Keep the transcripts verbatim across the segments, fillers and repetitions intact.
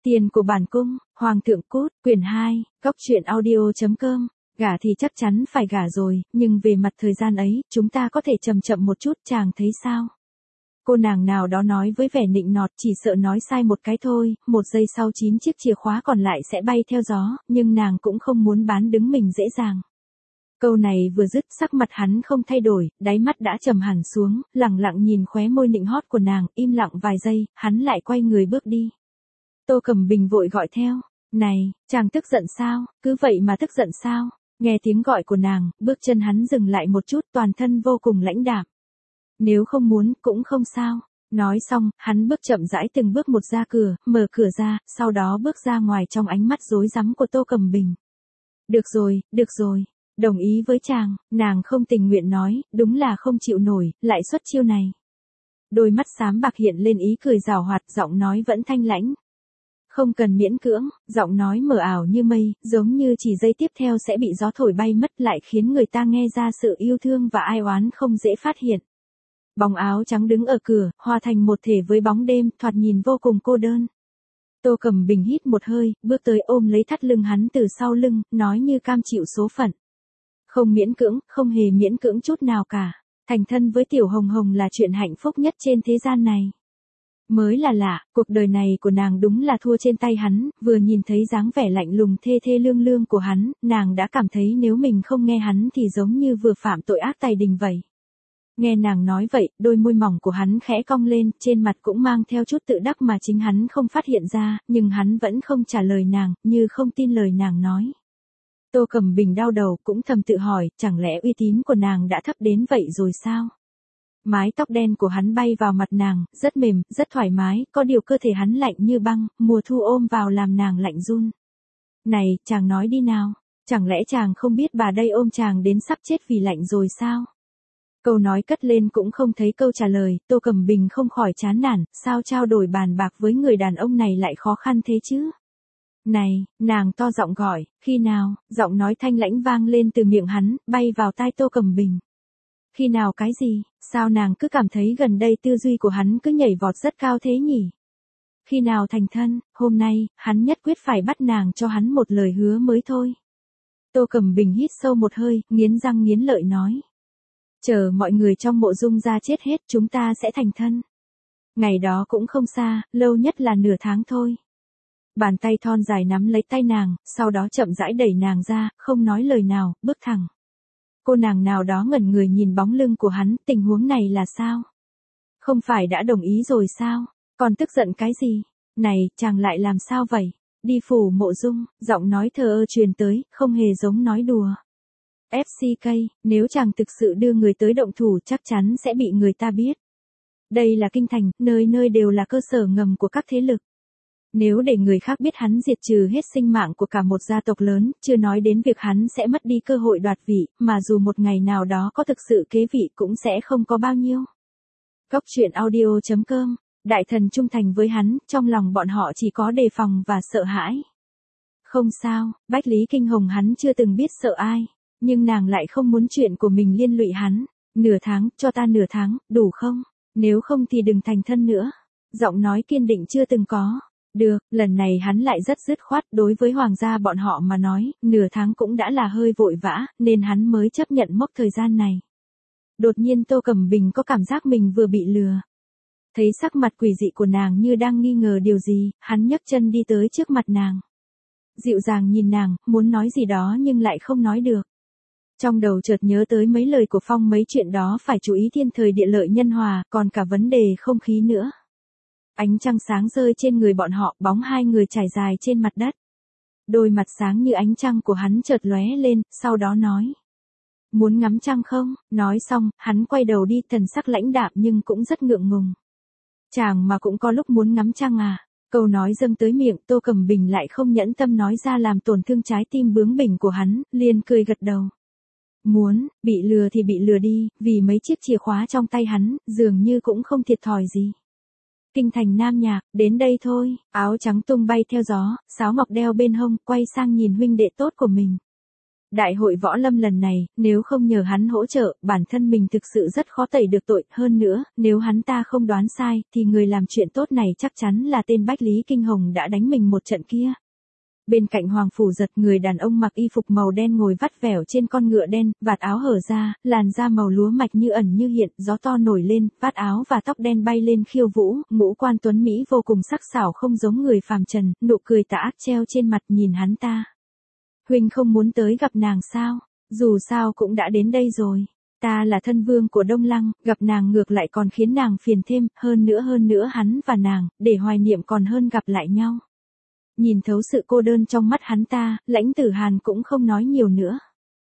Tiền của bản cung, Hoàng thượng cút, quyển hai, Cóc truyện audio chấm com. Gả thì chắc chắn phải gả rồi, nhưng về mặt thời gian ấy, chúng ta có thể chậm chậm một chút, chàng thấy sao? Cô nàng nào đó nói với vẻ nịnh nọt, chỉ sợ nói sai một cái thôi, một giây sau chín chiếc chìa khóa còn lại sẽ bay theo gió, nhưng nàng cũng không muốn bán đứng mình dễ dàng. Câu này vừa dứt, sắc mặt hắn không thay đổi, đáy mắt đã trầm hẳn xuống, lẳng lặng nhìn khóe môi nịnh hót của nàng, im lặng vài giây, hắn lại quay người bước đi. Tô Cẩm Bình vội gọi theo, này, chàng tức giận sao, cứ vậy mà tức giận sao? Nghe tiếng gọi của nàng, bước chân hắn dừng lại một chút, toàn thân vô cùng lãnh đạm. Nếu không muốn, cũng không sao. Nói xong, hắn bước chậm rãi từng bước một ra cửa, mở cửa ra, sau đó bước ra ngoài trong ánh mắt rối rắm của Tô Cẩm Bình. Được rồi, được rồi, đồng ý với chàng, nàng không tình nguyện nói, đúng là không chịu nổi, lại xuất chiêu này. Đôi mắt xám bạc hiện lên ý cười giảo hoạt, giọng nói vẫn thanh lãnh. Không cần miễn cưỡng, giọng nói mờ ảo như mây, giống như chỉ giây tiếp theo sẽ bị gió thổi bay mất, lại khiến người ta nghe ra sự yêu thương và ai oán không dễ phát hiện. Bóng áo trắng đứng ở cửa, hòa thành một thể với bóng đêm, thoạt nhìn vô cùng cô đơn. Tô Cẩm Bình hít một hơi, bước tới ôm lấy thắt lưng hắn từ sau lưng, nói như cam chịu số phận. Không miễn cưỡng, không hề miễn cưỡng chút nào cả. Thành thân với Tiểu Hồng Hồng là chuyện hạnh phúc nhất trên thế gian này. Mới là lạ, cuộc đời này của nàng đúng là thua trên tay hắn, vừa nhìn thấy dáng vẻ lạnh lùng thê thê lương lương của hắn, nàng đã cảm thấy nếu mình không nghe hắn thì giống như vừa phạm tội ác tày đình vậy. Nghe nàng nói vậy, đôi môi mỏng của hắn khẽ cong lên, trên mặt cũng mang theo chút tự đắc mà chính hắn không phát hiện ra, nhưng hắn vẫn không trả lời nàng, như không tin lời nàng nói. Tô Cẩm Bình đau đầu, cũng thầm tự hỏi, chẳng lẽ uy tín của nàng đã thấp đến vậy rồi sao? Mái tóc đen của hắn bay vào mặt nàng, rất mềm, rất thoải mái, có điều cơ thể hắn lạnh như băng, mùa thu ôm vào làm nàng lạnh run. Này, chàng nói đi nào, chẳng lẽ chàng không biết bà đây ôm chàng đến sắp chết vì lạnh rồi sao? Câu nói cất lên cũng không thấy câu trả lời, Tô Cẩm Bình không khỏi chán nản, sao trao đổi bàn bạc với người đàn ông này lại khó khăn thế chứ? Này, nàng to giọng gọi, khi nào, giọng nói thanh lãnh vang lên từ miệng hắn, bay vào tai Tô Cẩm Bình. Khi nào cái gì, sao nàng cứ cảm thấy gần đây tư duy của hắn cứ nhảy vọt rất cao thế nhỉ? Khi nào thành thân, hôm nay, hắn nhất quyết phải bắt nàng cho hắn một lời hứa mới thôi. Tô Cẩm Bình hít sâu một hơi, nghiến răng nghiến lợi nói. Chờ mọi người trong mộ Dung ra chết hết chúng ta sẽ thành thân. Ngày đó cũng không xa, lâu nhất là nửa tháng thôi. Bàn tay thon dài nắm lấy tay nàng, sau đó chậm rãi đẩy nàng ra, không nói lời nào, bước thẳng. Cô nàng nào đó ngẩn người nhìn bóng lưng của hắn, tình huống này là sao? Không phải đã đồng ý rồi sao? Còn tức giận cái gì? Này, chàng lại làm sao vậy? Đi phủ mộ Dung, giọng nói thờ ơ truyền tới, không hề giống nói đùa. ép xê ca, nếu chàng thực sự đưa người tới động thủ chắc chắn sẽ bị người ta biết. Đây là kinh thành, nơi nơi đều là cơ sở ngầm của các thế lực. Nếu để người khác biết hắn diệt trừ hết sinh mạng của cả một gia tộc lớn, chưa nói đến việc hắn sẽ mất đi cơ hội đoạt vị, mà dù một ngày nào đó có thực sự kế vị cũng sẽ không có bao nhiêu. Cóc truyện audio chấm com, đại thần trung thành với hắn, trong lòng bọn họ chỉ có đề phòng và sợ hãi. Không sao, Bách Lý Kinh Hồng hắn chưa từng biết sợ ai, nhưng nàng lại không muốn chuyện của mình liên lụy hắn. Nửa tháng, cho ta nửa tháng, đủ không? Nếu không thì đừng thành thân nữa. Giọng nói kiên định chưa từng có. Được, lần này hắn lại rất dứt khoát, đối với hoàng gia bọn họ mà nói, nửa tháng cũng đã là hơi vội vã, nên hắn mới chấp nhận mốc thời gian này. Đột nhiên Tô Cẩm Bình có cảm giác mình vừa bị lừa. Thấy sắc mặt quỷ dị của nàng như đang nghi ngờ điều gì, hắn nhấc chân đi tới trước mặt nàng. Dịu dàng nhìn nàng, muốn nói gì đó nhưng lại không nói được. Trong đầu chợt nhớ tới mấy lời của Phong, mấy chuyện đó phải chú ý thiên thời địa lợi nhân hòa, còn cả vấn đề không khí nữa. Ánh trăng sáng rơi trên người bọn họ, bóng hai người trải dài trên mặt đất. Đôi mặt sáng như ánh trăng của hắn chợt lóe lên, sau đó nói. Muốn ngắm trăng không? Nói xong, hắn quay đầu đi, thần sắc lãnh đạm nhưng cũng rất ngượng ngùng. Chàng mà cũng có lúc muốn ngắm trăng à? Câu nói dâng tới miệng, Tô Cẩm Bình lại không nhẫn tâm nói ra làm tổn thương trái tim bướng bỉnh của hắn, liền cười gật đầu. Muốn, bị lừa thì bị lừa đi, vì mấy chiếc chìa khóa trong tay hắn, dường như cũng không thiệt thòi gì. Kinh thành Nam Nhạc, đến đây thôi, áo trắng tung bay theo gió, sáo ngọc đeo bên hông, quay sang nhìn huynh đệ tốt của mình. Đại hội võ lâm lần này, nếu không nhờ hắn hỗ trợ, bản thân mình thực sự rất khó tẩy được tội. Hơn nữa, nếu hắn ta không đoán sai, thì người làm chuyện tốt này chắc chắn là tên Bách Lý Kinh Hồng đã đánh mình một trận kia. Bên cạnh Hoàng Phủ Giật, người đàn ông mặc y phục màu đen ngồi vắt vẻo trên con ngựa đen, vạt áo hở ra, làn da màu lúa mạch như ẩn như hiện, gió to nổi lên, vạt áo và tóc đen bay lên khiêu vũ, ngũ quan tuấn mỹ vô cùng sắc sảo không giống người phàm trần, nụ cười tà ác treo trên mặt nhìn hắn ta. Huynh không muốn tới gặp nàng sao? Dù sao cũng đã đến đây rồi. Ta là thân vương của Đông Lăng, gặp nàng ngược lại còn khiến nàng phiền thêm, hơn nữa hơn nữa hắn và nàng, để hoài niệm còn hơn gặp lại nhau. Nhìn thấu sự cô đơn trong mắt hắn ta, Lãnh Tử Hàn cũng không nói nhiều nữa.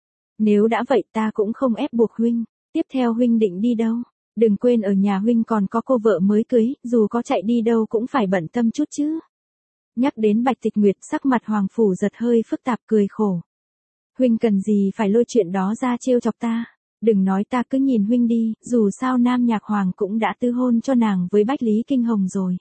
Nếu đã vậy ta cũng không ép buộc huynh. Tiếp theo huynh định đi đâu? Đừng quên ở nhà huynh còn có cô vợ mới cưới, dù có chạy đi đâu cũng phải bận tâm chút chứ. Nhắc đến Bạch Tịch Nguyệt, sắc mặt Hoàng Phủ Giật hơi phức tạp cười khổ. Huynh cần gì phải lôi chuyện đó ra trêu chọc ta? Đừng nói ta cứ nhìn huynh đi, dù sao Nam Nhạc Hoàng cũng đã tư hôn cho nàng với Bách Lý Kinh Hồng rồi.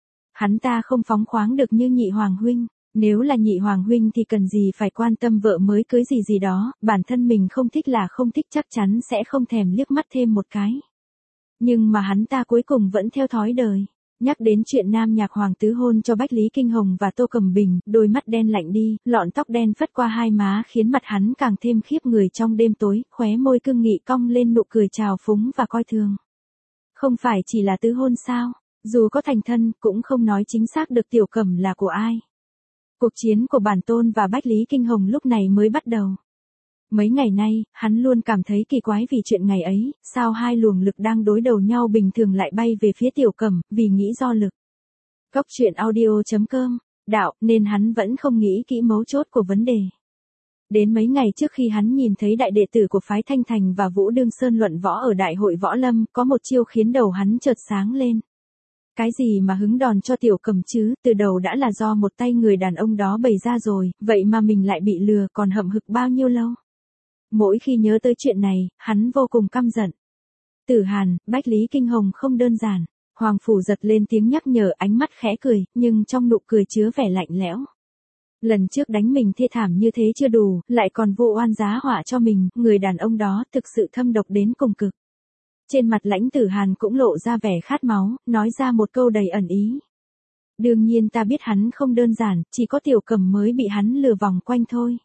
Hắn ta không phóng khoáng được như Nhị Hoàng huynh, nếu là Nhị Hoàng huynh thì cần gì phải quan tâm vợ mới cưới gì gì đó, bản thân mình không thích là không thích, chắc chắn sẽ không thèm liếc mắt thêm một cái. Nhưng mà hắn ta cuối cùng vẫn theo thói đời. Nhắc đến chuyện Nam Nhạc Hoàng tứ hôn cho Bách Lý Kinh Hồng và Tô Cẩm Bình, đôi mắt đen lạnh đi, lọn tóc đen phất qua hai má khiến mặt hắn càng thêm khiếp người trong đêm tối, khóe môi cương nghị cong lên nụ cười trào phúng và coi thường. Không phải chỉ là tứ hôn sao? Dù có thành thân, cũng không nói chính xác được Tiểu Cẩm là của ai. Cuộc chiến của bản tôn và Bách Lý Kinh Hồng lúc này mới bắt đầu. Mấy ngày nay, hắn luôn cảm thấy kỳ quái vì chuyện ngày ấy, sao hai luồng lực đang đối đầu nhau bình thường lại bay về phía Tiểu Cẩm, vì nghĩ do lực. Cốc truyện audio chấm com, đạo, nên hắn vẫn không nghĩ kỹ mấu chốt của vấn đề. Đến mấy ngày trước khi hắn nhìn thấy đại đệ tử của phái Thanh Thành và Vũ Đương Sơn luận võ ở đại hội võ lâm, có một chiêu khiến đầu hắn chợt sáng lên. Cái gì mà hứng đòn cho Tiểu Cẩm chứ, từ đầu đã là do một tay người đàn ông đó bày ra rồi, vậy mà mình lại bị lừa, còn hậm hực bao nhiêu lâu. Mỗi khi nhớ tới chuyện này, hắn vô cùng căm giận. Tử Hàn, Bách Lý Kinh Hồng không đơn giản. Hoàng Phủ Giật lên tiếng nhắc nhở, ánh mắt khẽ cười, nhưng trong nụ cười chứa vẻ lạnh lẽo. Lần trước đánh mình thê thảm như thế chưa đủ, lại còn vô oan giá họa cho mình, người đàn ông đó thực sự thâm độc đến cùng cực. Trên mặt Lãnh Tử Hàn cũng lộ ra vẻ khát máu, nói ra một câu đầy ẩn ý. Đương nhiên ta biết hắn không đơn giản, chỉ có Tiểu Cẩm mới bị hắn lừa vòng quanh thôi.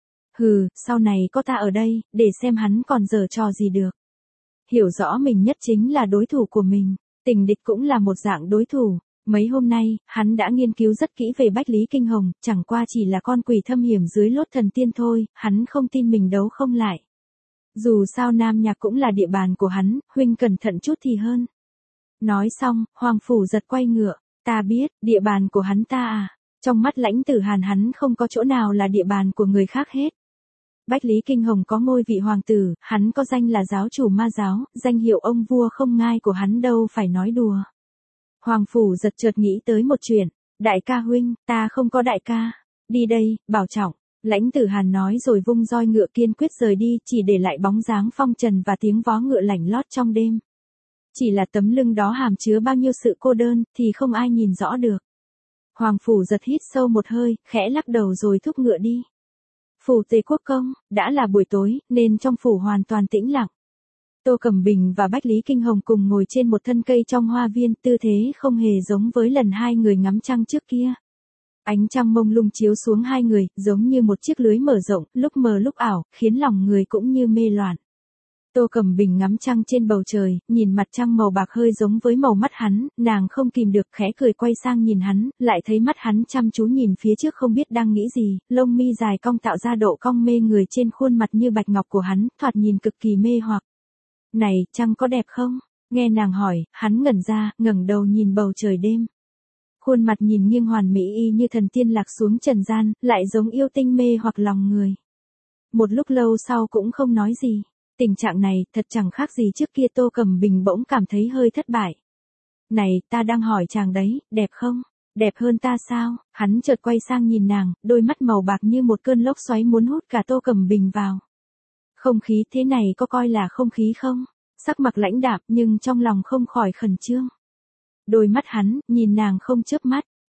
Hừ, sau này có ta ở đây, để xem hắn còn giở trò gì được. Hiểu rõ mình nhất chính là đối thủ của mình, tình địch cũng là một dạng đối thủ. Mấy hôm nay, hắn đã nghiên cứu rất kỹ về Bách Lý Kinh Hồng, chẳng qua chỉ là con quỷ thâm hiểm dưới lốt thần tiên thôi, hắn không tin mình đấu không lại. Dù sao Nam Nhạc cũng là địa bàn của hắn, huynh cẩn thận chút thì hơn. Nói xong, Hoàng Phủ Giật quay ngựa, ta biết, địa bàn của hắn ta à, trong mắt Lãnh Tử Hàn hắn không có chỗ nào là địa bàn của người khác hết. Bách Lý Kinh Hồng có ngôi vị hoàng tử, hắn có danh là giáo chủ ma giáo, danh hiệu ông vua không ngai của hắn đâu phải nói đùa. Hoàng Phủ Giật chợt nghĩ tới một chuyện, đại ca huynh, ta không có đại ca, đi đây, bảo trọng. Lãnh Tử Hàn nói rồi vung roi ngựa kiên quyết rời đi, chỉ để lại bóng dáng phong trần và tiếng vó ngựa lảnh lót trong đêm. Chỉ là tấm lưng đó hàm chứa bao nhiêu sự cô đơn, thì không ai nhìn rõ được. Hoàng Phủ Giật hít sâu một hơi, khẽ lắc đầu rồi thúc ngựa đi. Phủ Tề Quốc Công, đã là buổi tối, nên trong phủ hoàn toàn tĩnh lặng. Tô Cẩm Bình và Bách Lý Kinh Hồng cùng ngồi trên một thân cây trong hoa viên, tư thế không hề giống với lần hai người ngắm trăng trước kia. Ánh trăng mông lung chiếu xuống hai người, giống như một chiếc lưới mở rộng, lúc mờ lúc ảo, khiến lòng người cũng như mê loạn. Tô Cẩm Bình ngắm trăng trên bầu trời, nhìn mặt trăng màu bạc hơi giống với màu mắt hắn, nàng không kìm được khẽ cười quay sang nhìn hắn, lại thấy mắt hắn chăm chú nhìn phía trước không biết đang nghĩ gì, lông mi dài cong tạo ra độ cong mê người trên khuôn mặt như bạch ngọc của hắn, thoạt nhìn cực kỳ mê hoặc. Này, trăng có đẹp không? Nghe nàng hỏi, hắn ngẩn ra, ngẩng đầu nhìn bầu trời đêm. Khuôn mặt nhìn nghiêng hoàn mỹ y như thần tiên lạc xuống trần gian, lại giống yêu tinh mê hoặc lòng người. Một lúc lâu sau cũng không nói gì. Tình trạng này, thật chẳng khác gì trước kia. Tô Cẩm Bình bỗng cảm thấy hơi thất bại. Này, ta đang hỏi chàng đấy, đẹp không? Đẹp hơn ta sao? Hắn chợt quay sang nhìn nàng, đôi mắt màu bạc như một cơn lốc xoáy muốn hút cả Tô Cẩm Bình vào. Không khí thế này có coi là không khí không? Sắc mặt lãnh đạm nhưng trong lòng không khỏi khẩn trương. Đôi mắt hắn, nhìn nàng không chớp mắt,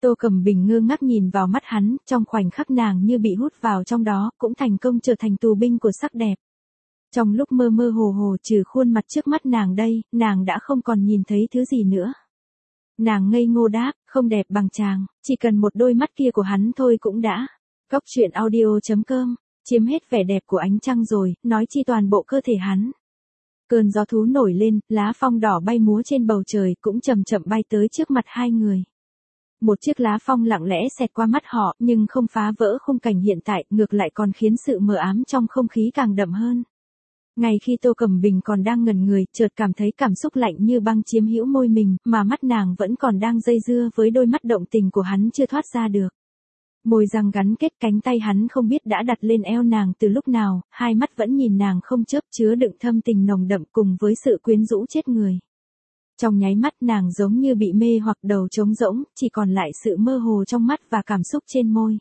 Tô Cẩm Bình ngơ ngác nhìn vào mắt hắn, trong khoảnh khắc nàng như bị hút vào trong đó, cũng thành công trở thành tù binh của sắc đẹp. Trong lúc mơ mơ hồ hồ trừ khuôn mặt trước mắt nàng đây, nàng đã không còn nhìn thấy thứ gì nữa. Nàng ngây ngô đáp, không đẹp bằng chàng, chỉ cần một đôi mắt kia của hắn thôi cũng đã. Cóc truyện audio chấm com, chiếm hết vẻ đẹp của ánh trăng rồi, nói chi toàn bộ cơ thể hắn. Cơn gió thú nổi lên, lá phong đỏ bay múa trên bầu trời cũng chậm chậm bay tới trước mặt hai người. Một chiếc lá phong lặng lẽ xẹt qua mắt họ, nhưng không phá vỡ khung cảnh hiện tại, ngược lại còn khiến sự mờ ám trong không khí càng đậm hơn. Ngay khi Tô Cẩm Bình còn đang ngẩn người, chợt cảm thấy cảm xúc lạnh như băng chiếm hữu môi mình, mà mắt nàng vẫn còn đang dây dưa với đôi mắt động tình của hắn chưa thoát ra được. Môi răng gắn kết, cánh tay hắn không biết đã đặt lên eo nàng từ lúc nào, hai mắt vẫn nhìn nàng không chớp, chứa đựng thâm tình nồng đậm cùng với sự quyến rũ chết người. Trong nháy mắt nàng giống như bị mê hoặc, đầu trống rỗng, chỉ còn lại sự mơ hồ trong mắt và cảm xúc trên môi.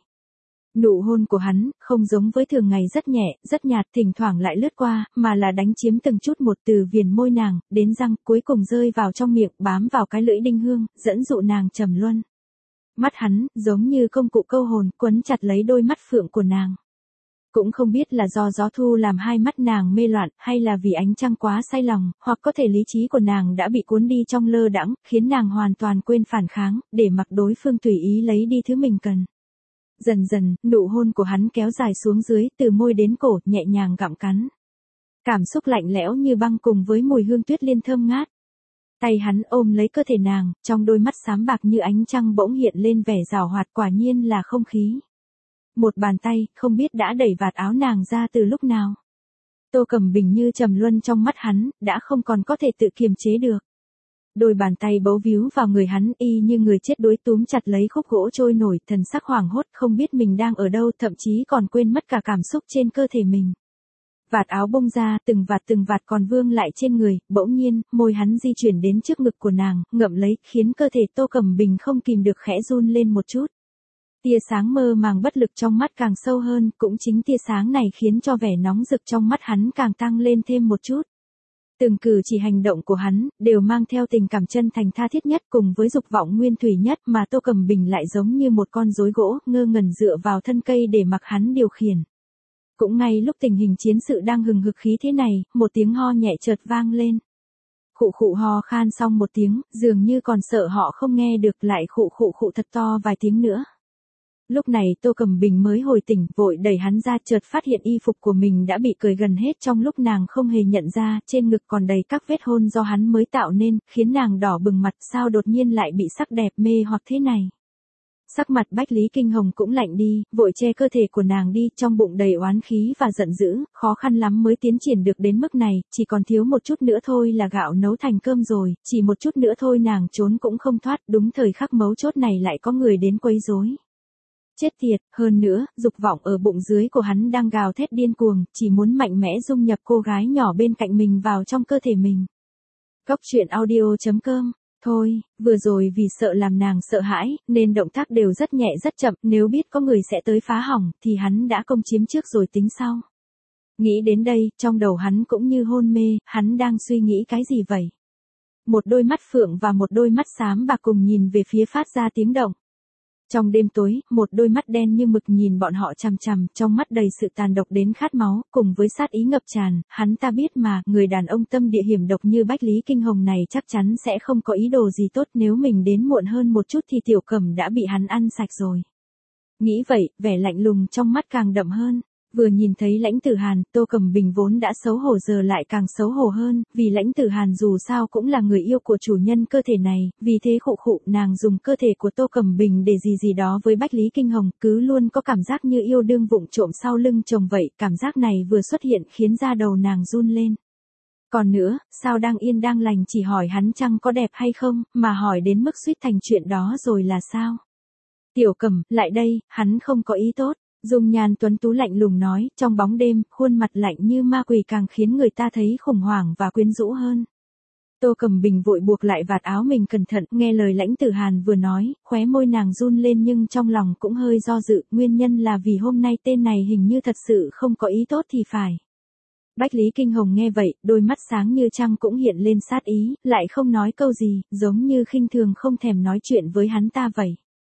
Nụ hôn của hắn, không giống với thường ngày, rất nhẹ, rất nhạt, thỉnh thoảng lại lướt qua, mà là đánh chiếm từng chút một từ viền môi nàng, đến răng, cuối cùng rơi vào trong miệng, bám vào cái lưỡi đinh hương, dẫn dụ nàng trầm luân. Mắt hắn, giống như công cụ câu hồn, quấn chặt lấy đôi mắt phượng của nàng. Cũng không biết là do gió thu làm hai mắt nàng mê loạn, hay là vì ánh trăng quá say lòng, hoặc có thể lý trí của nàng đã bị cuốn đi trong lơ đãng, khiến nàng hoàn toàn quên phản kháng, để mặc đối phương tùy ý lấy đi thứ mình cần. Dần dần, nụ hôn của hắn kéo dài xuống dưới, từ môi đến cổ, nhẹ nhàng gặm cắn. Cảm xúc lạnh lẽo như băng cùng với mùi hương tuyết liên thơm ngát. Tay hắn ôm lấy cơ thể nàng, trong đôi mắt xám bạc như ánh trăng bỗng hiện lên vẻ giảo hoạt, quả nhiên là không khí. Một bàn tay, không biết đã đẩy vạt áo nàng ra từ lúc nào. Tô Cẩm Bình như trầm luân trong mắt hắn, đã không còn có thể tự kiềm chế được. Đôi bàn tay bấu víu vào người hắn, y như người chết đuối, túm chặt lấy khúc gỗ trôi nổi, thần sắc hoảng hốt, không biết mình đang ở đâu, thậm chí còn quên mất cả cảm xúc trên cơ thể mình. Vạt áo bung ra, từng vạt từng vạt còn vương lại trên người, bỗng nhiên, môi hắn di chuyển đến trước ngực của nàng, ngậm lấy, khiến cơ thể Tô Cẩm Bình không kìm được khẽ run lên một chút. Tia sáng mơ màng bất lực trong mắt càng sâu hơn, cũng chính tia sáng này khiến cho vẻ nóng rực trong mắt hắn càng tăng lên thêm một chút. Từng cử chỉ hành động của hắn, đều mang theo tình cảm chân thành tha thiết nhất cùng với dục vọng nguyên thủy nhất, mà Tô Cẩm Bình lại giống như một con rối gỗ, ngơ ngẩn dựa vào thân cây để mặc hắn điều khiển. Cũng ngay lúc tình hình chiến sự đang hừng hực khí thế này, một tiếng ho nhẹ chợt vang lên. Khụ khụ ho khan xong một tiếng, dường như còn sợ họ không nghe được, lại khụ khụ khụ thật to vài tiếng nữa. Lúc này Tô Cẩm Bình mới hồi tỉnh, vội đẩy hắn ra, chợt phát hiện y phục của mình đã bị cởi gần hết, trong lúc nàng không hề nhận ra, trên ngực còn đầy các vết hôn do hắn mới tạo nên, khiến nàng đỏ bừng mặt, sao đột nhiên lại bị sắc đẹp mê hoặc thế này. Sắc mặt Bách Lý Kinh Hồng cũng lạnh đi, vội che cơ thể của nàng đi, trong bụng đầy oán khí và giận dữ, khó khăn lắm mới tiến triển được đến mức này, chỉ còn thiếu một chút nữa thôi là gạo nấu thành cơm rồi, chỉ một chút nữa thôi nàng trốn cũng không thoát, đúng thời khắc mấu chốt này lại có người đến quấy rối. Chết tiệt, hơn nữa, dục vọng ở bụng dưới của hắn đang gào thét điên cuồng, chỉ muốn mạnh mẽ dung nhập cô gái nhỏ bên cạnh mình vào trong cơ thể mình. Cóc truyện audio chấm com. Thôi, vừa rồi vì sợ làm nàng sợ hãi, nên động tác đều rất nhẹ rất chậm, nếu biết có người sẽ tới phá hỏng, thì hắn đã công chiếm trước rồi tính sau. Nghĩ đến đây, trong đầu hắn cũng như hôn mê, hắn đang suy nghĩ cái gì vậy? Một đôi mắt phượng và một đôi mắt xám bạc cùng nhìn về phía phát ra tiếng động. Trong đêm tối, một đôi mắt đen như mực nhìn bọn họ chằm chằm, trong mắt đầy sự tàn độc đến khát máu, cùng với sát ý ngập tràn, hắn ta biết mà, người đàn ông tâm địa hiểm độc như Bách Lý Kinh Hồng này chắc chắn sẽ không có ý đồ gì tốt, nếu mình đến muộn hơn một chút thì Tiểu Cẩm đã bị hắn ăn sạch rồi. Nghĩ vậy, vẻ lạnh lùng trong mắt càng đậm hơn. Vừa nhìn thấy Lãnh Tử Hàn, Tô Cẩm Bình vốn đã xấu hổ giờ lại càng xấu hổ hơn, vì Lãnh Tử Hàn dù sao cũng là người yêu của chủ nhân cơ thể này, vì thế khụ khụ nàng dùng cơ thể của Tô Cẩm Bình để gì gì đó với Bách Lý Kinh Hồng, cứ luôn có cảm giác như yêu đương vụng trộm sau lưng chồng vậy, cảm giác này vừa xuất hiện khiến da đầu nàng run lên. Còn nữa, sao đang yên đang lành chỉ hỏi hắn chăng có đẹp hay không, mà hỏi đến mức suýt thành chuyện đó rồi là sao? Tiểu Cẩm, lại đây, hắn không có ý tốt. Dung nhan tuấn tú lạnh lùng nói, trong bóng đêm, khuôn mặt lạnh như ma quỷ càng khiến người ta thấy khủng hoảng và quyến rũ hơn. Tô Cẩm Bình vội buộc lại vạt áo mình cẩn thận, nghe lời Lãnh Tử Hàn vừa nói, khóe môi nàng run lên nhưng trong lòng cũng hơi do dự, nguyên nhân là vì hôm nay tên này hình như thật sự không có ý tốt thì phải. Bách Lý Kinh Hồng nghe vậy, đôi mắt sáng như trăng cũng hiện lên sát ý, lại không nói câu gì, giống như khinh thường không thèm nói chuyện với hắn ta vậy.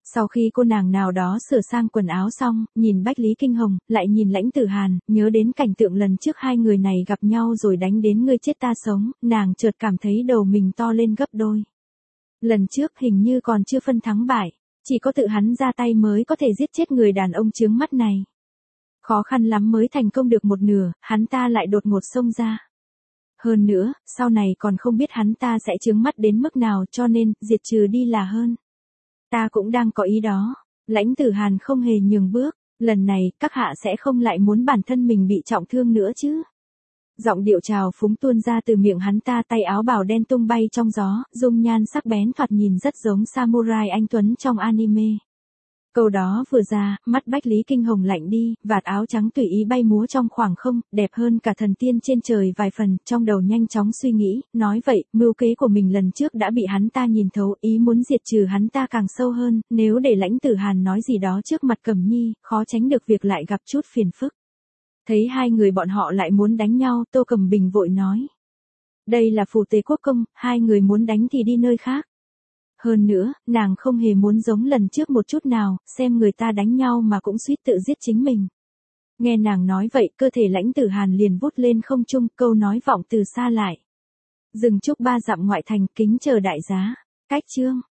Sau khi cô nàng nào đó sửa sang quần áo xong, nhìn Bách Lý Kinh Hồng, lại nhìn Lãnh Tử Hàn, nhớ đến cảnh tượng lần trước hai người này gặp nhau rồi đánh đến ngươi chết ta sống, nàng chợt cảm thấy đầu mình to lên gấp đôi. Lần trước hình như còn chưa phân thắng bại, chỉ có tự hắn ra tay mới có thể giết chết người đàn ông chướng mắt này. Khó khăn lắm mới thành công được một nửa, hắn ta lại đột ngột xông ra. Hơn nữa, sau này còn không biết hắn ta sẽ chướng mắt đến mức nào cho nên, diệt trừ đi là hơn. Ta cũng đang có ý đó. Lãnh Tử Hàn không hề nhường bước, lần này, các hạ sẽ không lại muốn bản thân mình bị trọng thương nữa chứ. Giọng điệu trào phúng tuôn ra từ miệng hắn ta, tay áo bào đen tung bay trong gió, dung nhan sắc bén thoạt nhìn rất giống samurai anh tuấn trong anime. Câu đó vừa ra, mắt Bách Lý Kinh Hồng lạnh đi, vạt áo trắng tùy ý bay múa trong khoảng không, đẹp hơn cả thần tiên trên trời vài phần, trong đầu nhanh chóng suy nghĩ, nói vậy, mưu kế của mình lần trước đã bị hắn ta nhìn thấu, ý muốn diệt trừ hắn ta càng sâu hơn, nếu để Lãnh Tử Hàn nói gì đó trước mặt Cẩm Nhi, khó tránh được việc lại gặp chút phiền phức. Thấy hai người bọn họ lại muốn đánh nhau, Tô Cẩm Bình vội nói. Đây là Phù Tế Quốc công, hai người muốn đánh thì đi nơi khác. Hơn nữa, nàng không hề muốn giống lần trước một chút nào, xem người ta đánh nhau mà cũng suýt tự giết chính mình. Nghe nàng nói vậy, cơ thể Lãnh Tử Hàn liền vút lên không trung, câu nói vọng từ xa lại. Dừng chúc ba dặm ngoại thành, kính chờ đại giá. Cách chương.